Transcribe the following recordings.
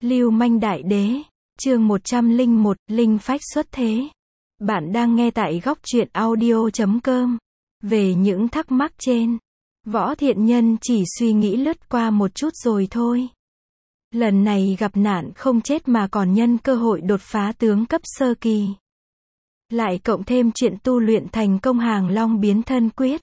Lưu manh đại đế, chương 101, linh phách xuất thế. Bạn đang nghe tại góc truyện audio.com. Về những thắc mắc trên, Võ Thiện Nhân chỉ suy nghĩ lướt qua một chút rồi thôi. Lần này gặp nạn không chết mà còn nhân cơ hội đột phá tướng cấp sơ kỳ. Lại cộng thêm chuyện tu luyện thành công Hàng Long biến thân quyết.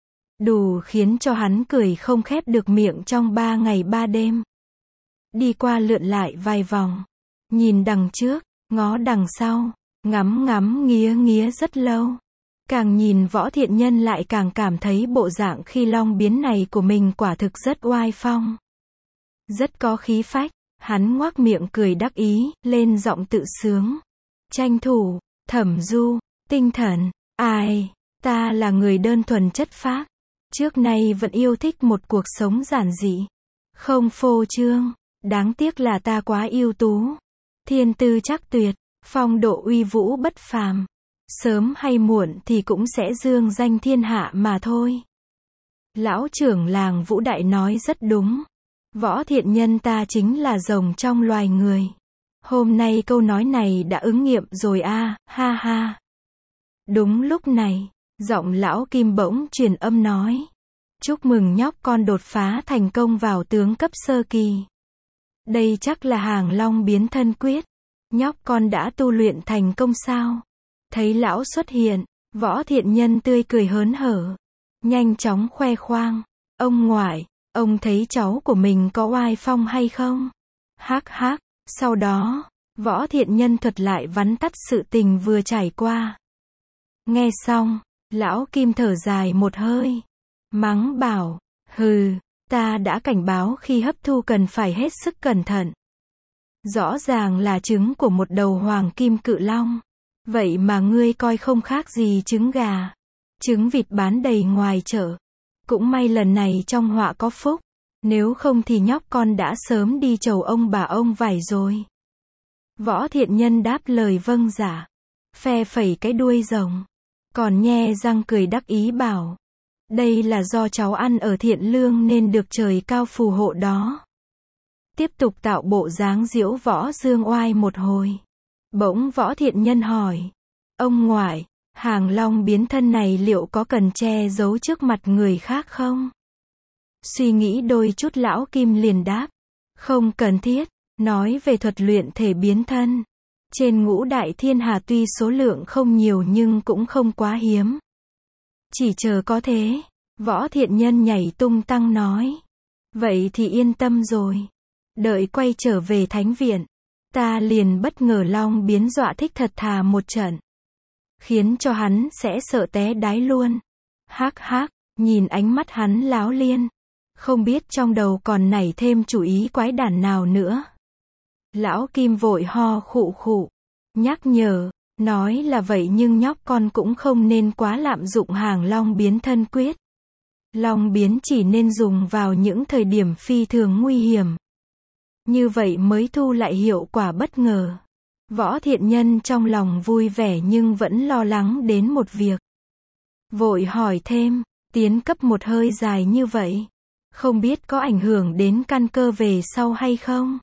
Đủ khiến cho hắn cười không khép được miệng trong 3 ngày 3 đêm. Đi qua lượn lại vài vòng, nhìn đằng trước, ngó đằng sau, ngắm ngắm nghía nghía rất lâu. Càng nhìn Võ Thiện Nhân lại càng cảm thấy bộ dạng khi long biến này của mình quả thực rất oai phong. Rất có khí phách, hắn ngoác miệng cười đắc ý, lên giọng tự sướng. Tranh thủ, thẩm du, tinh thần, ai, ta là người đơn thuần chất phác. Trước nay vẫn yêu thích một cuộc sống giản dị, không phô trương. Đáng tiếc là ta quá ưu tú, thiên tư chắc tuyệt, phong độ uy vũ bất phàm. Sớm hay muộn thì cũng sẽ dương danh thiên hạ mà thôi. Lão trưởng làng Vũ Đại nói rất đúng. Võ Thiện Nhân ta chính là rồng trong loài người. Hôm nay câu nói này đã ứng nghiệm rồi a, ha ha. Đúng lúc này, giọng lão Kim bỗng truyền âm nói. Chúc mừng nhóc con đột phá thành công vào tướng cấp sơ kỳ. Đây chắc là Hàng Long biến thân quyết. Nhóc con đã tu luyện thành công sao? Thấy lão xuất hiện, Võ Thiện Nhân tươi cười hớn hở, nhanh chóng khoe khoang. Ông ngoại, ông thấy cháu của mình có oai phong hay không? Hắc hắc. Sau đó, Võ Thiện Nhân thuật lại vắn tắt sự tình vừa trải qua. Nghe xong, lão Kim thở dài một hơi, mắng bảo, hừ. Ta đã cảnh báo khi hấp thu cần phải hết sức cẩn thận. Rõ ràng là trứng của một đầu hoàng kim cự long. Vậy mà ngươi coi không khác gì trứng gà. Trứng vịt bán đầy ngoài chợ. Cũng may lần này trong họa có phúc. Nếu không thì nhóc con đã sớm đi chầu ông bà ông vải rồi. Võ Thiện Nhân đáp lời vâng dạ. Phe phẩy cái đuôi rồng. Còn nhe răng cười đắc ý bảo. Đây là do cháu ăn ở Thiện Lương nên được trời cao phù hộ đó. Tiếp tục tạo bộ dáng diễu võ dương oai một hồi. Bỗng Võ Thiện Nhân hỏi. Ông ngoại, Hàng Long biến thân này liệu có cần che giấu trước mặt người khác không? Suy nghĩ đôi chút lão Kim liền đáp. Không cần thiết, nói về thuật luyện thể biến thân. Trên ngũ đại thiên hà tuy số lượng không nhiều nhưng cũng không quá hiếm. Chỉ chờ có thế. Võ Thiện Nhân nhảy tung tăng nói. Vậy thì yên tâm rồi. Đợi quay trở về thánh viện. Ta liền bất ngờ long biến dọa thích thật thà một trận. Khiến cho hắn sẽ sợ té đái luôn. Hắc hắc, nhìn ánh mắt hắn láo liên. Không biết trong đầu còn nảy thêm chủ ý quái đản nào nữa. Lão Kim vội ho khụ khụ. Nhắc nhở. Nói là vậy nhưng nhóc con cũng không nên quá lạm dụng Hàng Long biến thân quyết. Long biến chỉ nên dùng vào những thời điểm phi thường nguy hiểm. Như vậy mới thu lại hiệu quả bất ngờ. Võ Thiện Nhân trong lòng vui vẻ nhưng vẫn lo lắng đến một việc. Vội hỏi thêm, tiến cấp một hơi dài như vậy, không biết có ảnh hưởng đến căn cơ về sau hay không?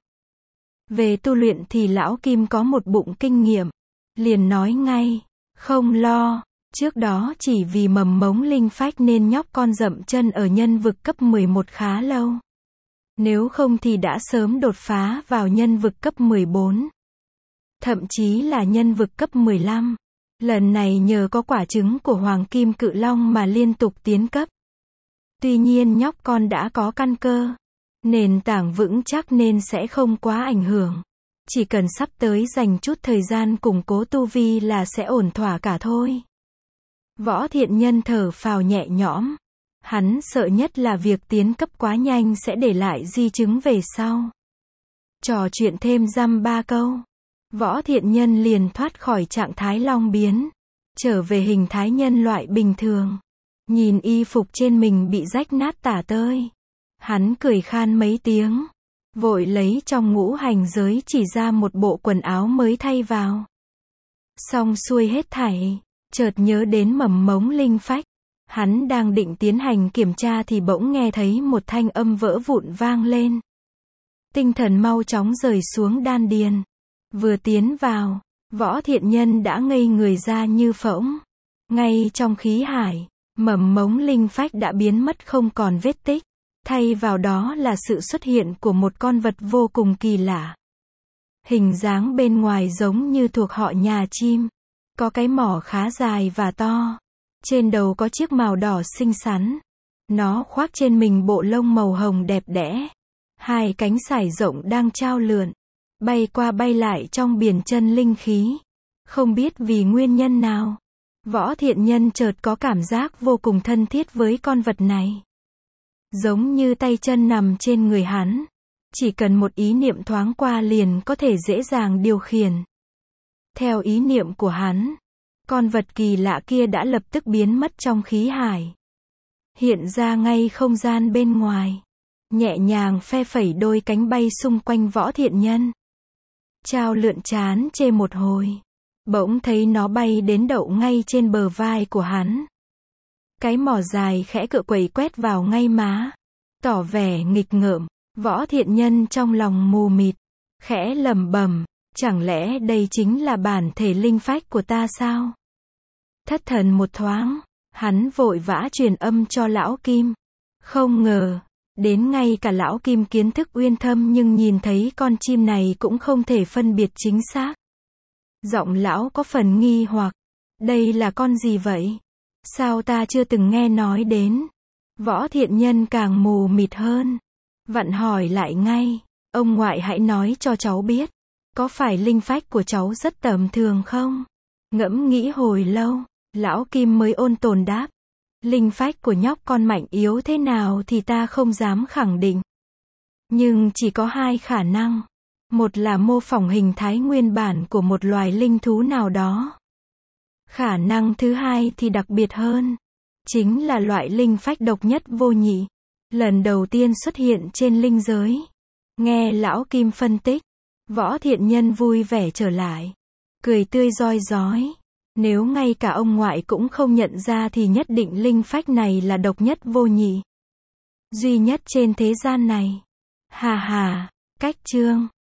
Về tu luyện thì lão Kim có một bụng kinh nghiệm. Liền nói ngay, không lo, trước đó chỉ vì mầm mống linh phách nên nhóc con dậm chân ở nhân vực cấp 11 khá lâu. Nếu không thì đã sớm đột phá vào nhân vực cấp 14. Thậm chí là nhân vực cấp 15. Lần này nhờ có quả trứng của Hoàng Kim Cự Long mà liên tục tiến cấp. Tuy nhiên nhóc con đã có căn cơ, nền tảng vững chắc nên sẽ không quá ảnh hưởng. Chỉ cần sắp tới dành chút thời gian củng cố tu vi là sẽ ổn thỏa cả thôi. Võ Thiện Nhân thở phào nhẹ nhõm. Hắn sợ nhất là việc tiến cấp quá nhanh sẽ để lại di chứng về sau. Trò chuyện thêm dăm ba câu. Võ Thiện Nhân liền thoát khỏi trạng thái long biến. Trở về hình thái nhân loại bình thường. Nhìn y phục trên mình bị rách nát tả tơi. Hắn cười khan mấy tiếng. Vội lấy trong ngũ hành giới chỉ ra một bộ quần áo mới thay vào. Xong xuôi hết thảy, chợt nhớ đến mầm mống linh phách. Hắn đang định tiến hành kiểm tra thì bỗng nghe thấy một thanh âm vỡ vụn vang lên. Tinh thần mau chóng rời xuống đan điền. Vừa tiến vào, Võ Thiện Nhân đã ngây người ra như phỗng. Ngay trong khí hải, mầm mống linh phách đã biến mất không còn vết tích. Thay vào đó là sự xuất hiện của một con vật vô cùng kỳ lạ. Hình dáng bên ngoài giống như thuộc họ nhà chim. Có cái mỏ khá dài và to. Trên đầu có chiếc mào đỏ xinh xắn. Nó khoác trên mình bộ lông màu hồng đẹp đẽ. Hai cánh sải rộng đang chao lượn, bay qua bay lại trong biển chân linh khí. Không biết vì nguyên nhân nào, Võ Thiện Nhân chợt có cảm giác vô cùng thân thiết với con vật này. Giống như tay chân nằm trên người hắn. Chỉ cần một ý niệm thoáng qua liền có thể dễ dàng điều khiển. Theo ý niệm của hắn, con vật kỳ lạ kia đã lập tức biến mất trong khí hải. Hiện ra ngay không gian bên ngoài. Nhẹ nhàng phe phẩy đôi cánh bay xung quanh Võ Thiện Nhân. Chao lượn chán chê một hồi. Bỗng thấy nó bay đến đậu ngay trên bờ vai của hắn. Cái mỏ dài khẽ cựa quẩy quét vào ngay má. Tỏ vẻ nghịch ngợm. Võ Thiện Nhân trong lòng mù mịt. Khẽ lẩm bẩm, chẳng lẽ đây chính là bản thể linh phách của ta sao? Thất thần một thoáng, hắn vội vã truyền âm cho Lão Kim. Không ngờ, đến ngay cả Lão Kim kiến thức uyên thâm nhưng nhìn thấy con chim này cũng không thể phân biệt chính xác. Giọng Lão có phần nghi hoặc. Đây là con gì vậy? Sao ta chưa từng nghe nói đến? Võ Thiện Nhân càng mù mịt hơn. Vặn hỏi lại ngay. Ông ngoại hãy nói cho cháu biết. Có phải linh phách của cháu rất tầm thường không? Ngẫm nghĩ hồi lâu, Lão Kim mới ôn tồn đáp. Linh phách của nhóc con mạnh yếu thế nào thì ta không dám khẳng định. Nhưng chỉ có hai khả năng. Một là mô phỏng hình thái nguyên bản của một loài linh thú nào đó. Khả năng thứ hai thì đặc biệt hơn. Chính là loại linh phách độc nhất vô nhị. Lần đầu tiên xuất hiện trên linh giới. Nghe Lão Kim phân tích, Võ Thiện Nhân vui vẻ trở lại. Cười tươi rói rói. Nếu ngay cả ông ngoại cũng không nhận ra thì nhất định linh phách này là độc nhất vô nhị. Duy nhất trên thế gian này. Hà hà, cách chương.